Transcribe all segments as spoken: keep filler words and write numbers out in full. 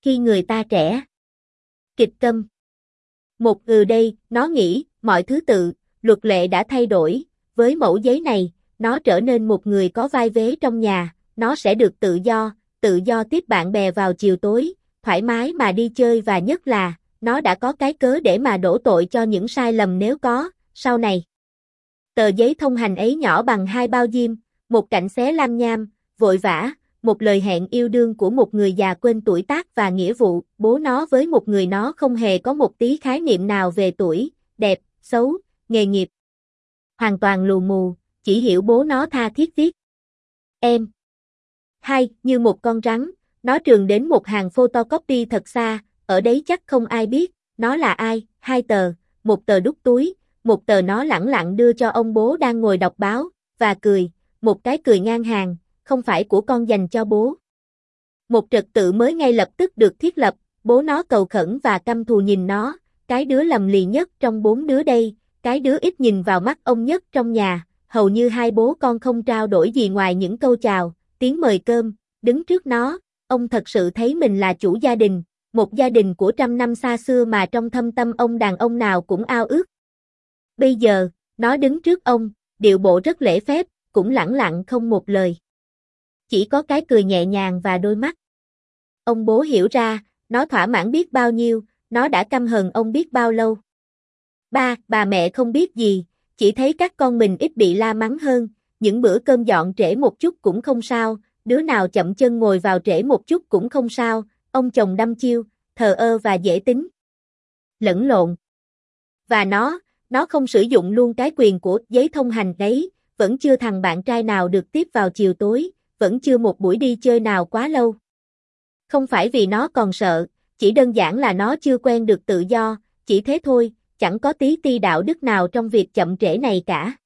khi người ta trẻ. Kịch câm. Một ừ đây, nó nghĩ, mọi thứ tự, luật lệ đã thay đổi, với mẩu giấy này, nó trở nên một người có vai vế trong nhà, nó sẽ được tự do, tự do tiếp bạn bè vào chiều tối, thoải mái mà đi chơi và nhất là, nó đã có cái cớ để mà đổ tội cho những sai lầm nếu có, sau này. Tờ giấy thông hành ấy nhỏ bằng hai bao diêm, một cạnh xé lam nham, vội vã, một lời hẹn yêu đương của một người già quên tuổi tác và nghĩa vụ, bố nó với một người nó không hề có một tí khái niệm nào về tuổi, đẹp, xấu, nghề nghiệp. Hoàn toàn lù mù, chỉ hiểu bố nó tha thiết viết. Em. Hai, như một con rắn, nó trườn đến một hàng photocopy thật xa, ở đấy chắc không ai biết, nó là ai, hai tờ, một tờ đút túi, một tờ nó lẳng lặng đưa cho ông bố đang ngồi đọc báo, và cười, một cái cười ngang hàng, không phải của con dành cho bố. Một trật tự mới ngay lập tức được thiết lập, bố nó cầu khẩn và căm thù nhìn nó, cái đứa lầm lì nhất trong bốn đứa đây, cái đứa ít nhìn vào mắt ông nhất trong nhà, hầu như hai bố con không trao đổi gì ngoài những câu chào, tiếng mời cơm, đứng trước nó, ông thật sự thấy mình là chủ gia đình, một gia đình của trăm năm xa xưa mà trong thâm tâm ông đàn ông nào cũng ao ước. Bây giờ, nó đứng trước ông, điệu bộ rất lễ phép, cũng lẳng lặng không một lời. Chỉ có cái cười nhẹ nhàng và đôi mắt. Ông bố hiểu ra, nó thỏa mãn biết bao nhiêu, nó đã căm hờn ông biết bao lâu. Ba, bà mẹ không biết gì, chỉ thấy các con mình ít bị la mắng hơn, những bữa cơm dọn trễ một chút cũng không sao, đứa nào chậm chân ngồi vào trễ một chút cũng không sao, ông chồng đăm chiêu, thờ ơ và dễ tính. Lẫn lộn. Và nó, nó không sử dụng luôn cái quyền của giấy thông hành đấy, vẫn chưa thằng bạn trai nào được tiếp vào chiều tối, vẫn chưa một buổi đi chơi nào quá lâu. Không phải vì nó còn sợ, chỉ đơn giản là nó chưa quen được tự do, chỉ thế thôi, chẳng có tí ti đạo đức nào trong việc chậm trễ này cả.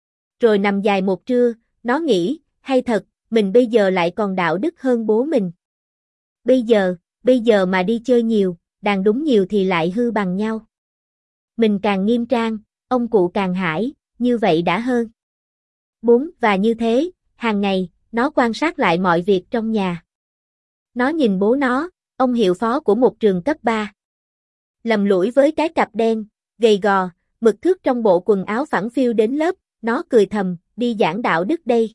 Rồi nằm dài một trưa, nó nghĩ, hay thật, mình bây giờ lại còn đạo đức hơn bố mình. Bây giờ, bây giờ mà đi chơi nhiều, đàn đúng nhiều thì lại hư bằng nhau. Mình càng nghiêm trang, ông cụ càng hãi, như vậy đã hơn. Bốn, và như thế, hàng ngày, nó quan sát lại mọi việc trong nhà. Nó nhìn bố nó, ông hiệu phó của một trường cấp ba. Lầm lũi với cái cặp đen, gầy gò, mực thước trong bộ quần áo phẳng phiu đến lớp, nó cười thầm, đi giảng đạo đức đây.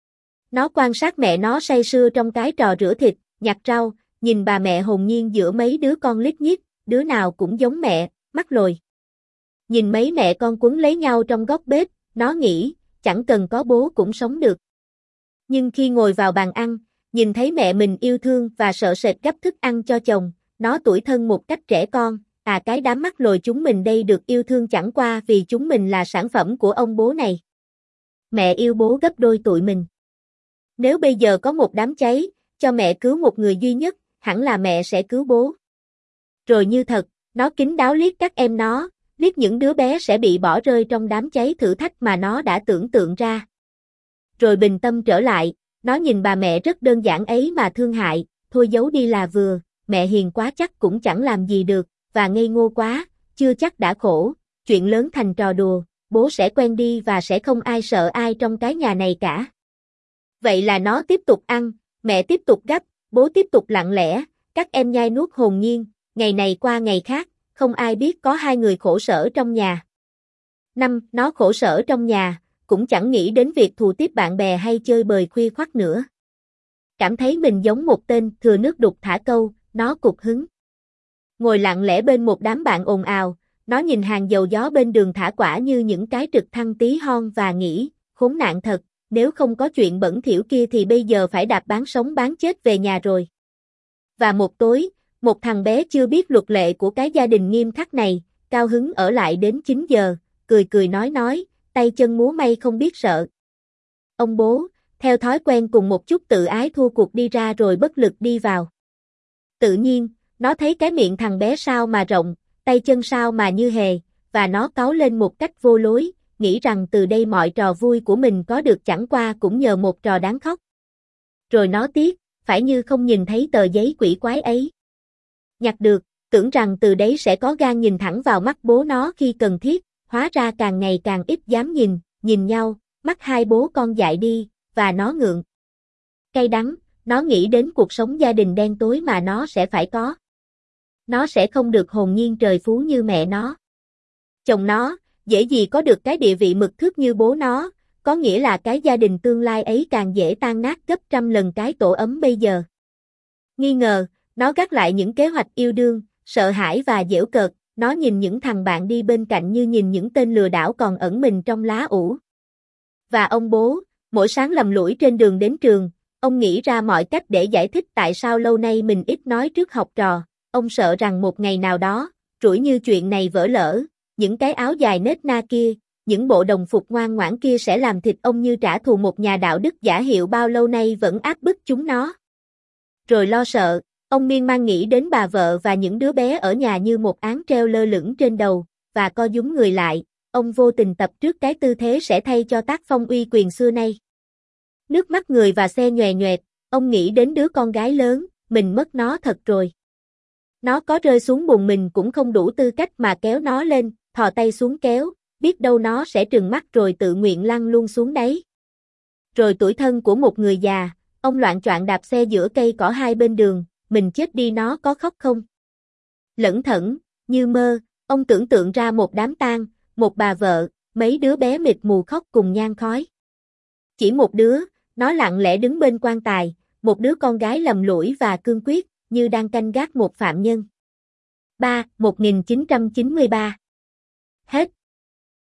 Nó quan sát mẹ nó say sưa trong cái trò rửa thịt, nhặt rau, nhìn bà mẹ hồn nhiên giữa mấy đứa con lít nhít, đứa nào cũng giống mẹ, mắt lồi. Nhìn mấy mẹ con quấn lấy nhau trong góc bếp, nó nghĩ, chẳng cần có bố cũng sống được. Nhưng khi ngồi vào bàn ăn, nhìn thấy mẹ mình yêu thương và sợ sệt gắp thức ăn cho chồng, nó tủi thân một cách trẻ con, à cái đám mắt lồi chúng mình đây được yêu thương chẳng qua vì chúng mình là sản phẩm của ông bố này. Mẹ yêu bố gấp đôi tụi mình. Nếu bây giờ có một đám cháy, cho mẹ cứu một người duy nhất, hẳn là mẹ sẽ cứu bố. Rồi như thật, nó kín đáo liếc các em nó, liếc những đứa bé sẽ bị bỏ rơi trong đám cháy thử thách mà nó đã tưởng tượng ra. Rồi bình tâm trở lại, nó nhìn bà mẹ rất đơn giản ấy mà thương hại, thôi giấu đi là vừa, mẹ hiền quá chắc cũng chẳng làm gì được, và ngây ngô quá, chưa chắc đã khổ, chuyện lớn thành trò đùa, bố sẽ quen đi và sẽ không ai sợ ai trong cái nhà này cả. Vậy là nó tiếp tục ăn, mẹ tiếp tục gắp, bố tiếp tục lặng lẽ, các em nhai nuốt hồn nhiên, ngày này qua ngày khác, không ai biết có hai người khổ sở trong nhà. Năm, nó khổ sở trong nhà, cũng chẳng nghĩ đến việc thù tiếp bạn bè hay chơi bời khuya khoắt nữa. Cảm thấy mình giống một tên thừa nước đục thả câu, nó cục hứng. Ngồi lặng lẽ bên một đám bạn ồn ào, nó nhìn hàng dầu gió bên đường thả quả như những cái trực thăng tí hon và nghĩ, khốn nạn thật, nếu không có chuyện bẩn thỉu kia thì bây giờ phải đạp bán sống bán chết về nhà rồi. Và một tối, một thằng bé chưa biết luật lệ của cái gia đình nghiêm khắc này, cao hứng ở lại đến chín giờ, cười cười nói nói, tay chân múa may không biết sợ. Ông bố, theo thói quen cùng một chút tự ái thua cuộc đi ra rồi bất lực đi vào. Tự nhiên, nó thấy cái miệng thằng bé sao mà rộng, tay chân sao mà như hề, và nó cáu lên một cách vô lối, nghĩ rằng từ đây mọi trò vui của mình có được chẳng qua cũng nhờ một trò đáng khóc. Rồi nó tiếc, phải như không nhìn thấy tờ giấy quỷ quái ấy. Nhặt được, tưởng rằng từ đấy sẽ có gan nhìn thẳng vào mắt bố nó khi cần thiết, hóa ra càng ngày càng ít dám nhìn, nhìn nhau, mắt hai bố con dại đi, và nó ngượng. Cay đắng, Nó nghĩ đến cuộc sống gia đình đen tối mà nó sẽ phải có. Nó sẽ không được hồn nhiên trời phú như mẹ nó. Chồng nó, dễ gì có được cái địa vị mực thước như bố nó, có nghĩa là cái gia đình tương lai ấy càng dễ tan nát gấp trăm lần cái tổ ấm bây giờ. Nghi ngờ, nó gác lại những kế hoạch yêu đương, sợ hãi và giễu cợt, nó nhìn những thằng bạn đi bên cạnh như nhìn những tên lừa đảo còn ẩn mình trong lá ủ. Và ông bố, mỗi sáng lầm lũi trên đường đến trường, ông nghĩ ra mọi cách để giải thích tại sao lâu nay mình ít nói trước học trò, ông sợ rằng một ngày nào đó, rủi như chuyện này vỡ lỡ, những cái áo dài nết na kia, những bộ đồng phục ngoan ngoãn kia sẽ làm thịt ông như trả thù một nhà đạo đức giả hiệu bao lâu nay vẫn áp bức chúng nó. Rồi lo sợ, ông miên man nghĩ đến bà vợ và những đứa bé ở nhà như một áng treo lơ lửng trên đầu, và co dúm người lại, ông vô tình tập trước cái tư thế sẽ thay cho tác phong uy quyền xưa nay. Nước mắt người và xe nhòe nhoẹt, ông nghĩ đến đứa con gái lớn, mình mất nó thật rồi. Nó có rơi xuống bùn mình cũng không đủ tư cách mà kéo nó lên, thò tay xuống kéo, biết đâu nó sẽ trừng mắt rồi tự nguyện lăn luôn xuống đấy. Rồi tủi thân của một người già, ông loạng choạng đạp xe giữa cây cỏ hai bên đường, mình chết đi nó có khóc không? Lẩn thẩn, như mơ, ông tưởng tượng ra một đám tang, một bà vợ, mấy đứa bé mịt mù khóc cùng nhang khói. Chỉ một đứa, nó lặng lẽ đứng bên quan tài, một đứa con gái lầm lũi và cương quyết, như đang canh gác một phạm nhân. ba. một nghìn chín trăm chín mươi ba. Hết.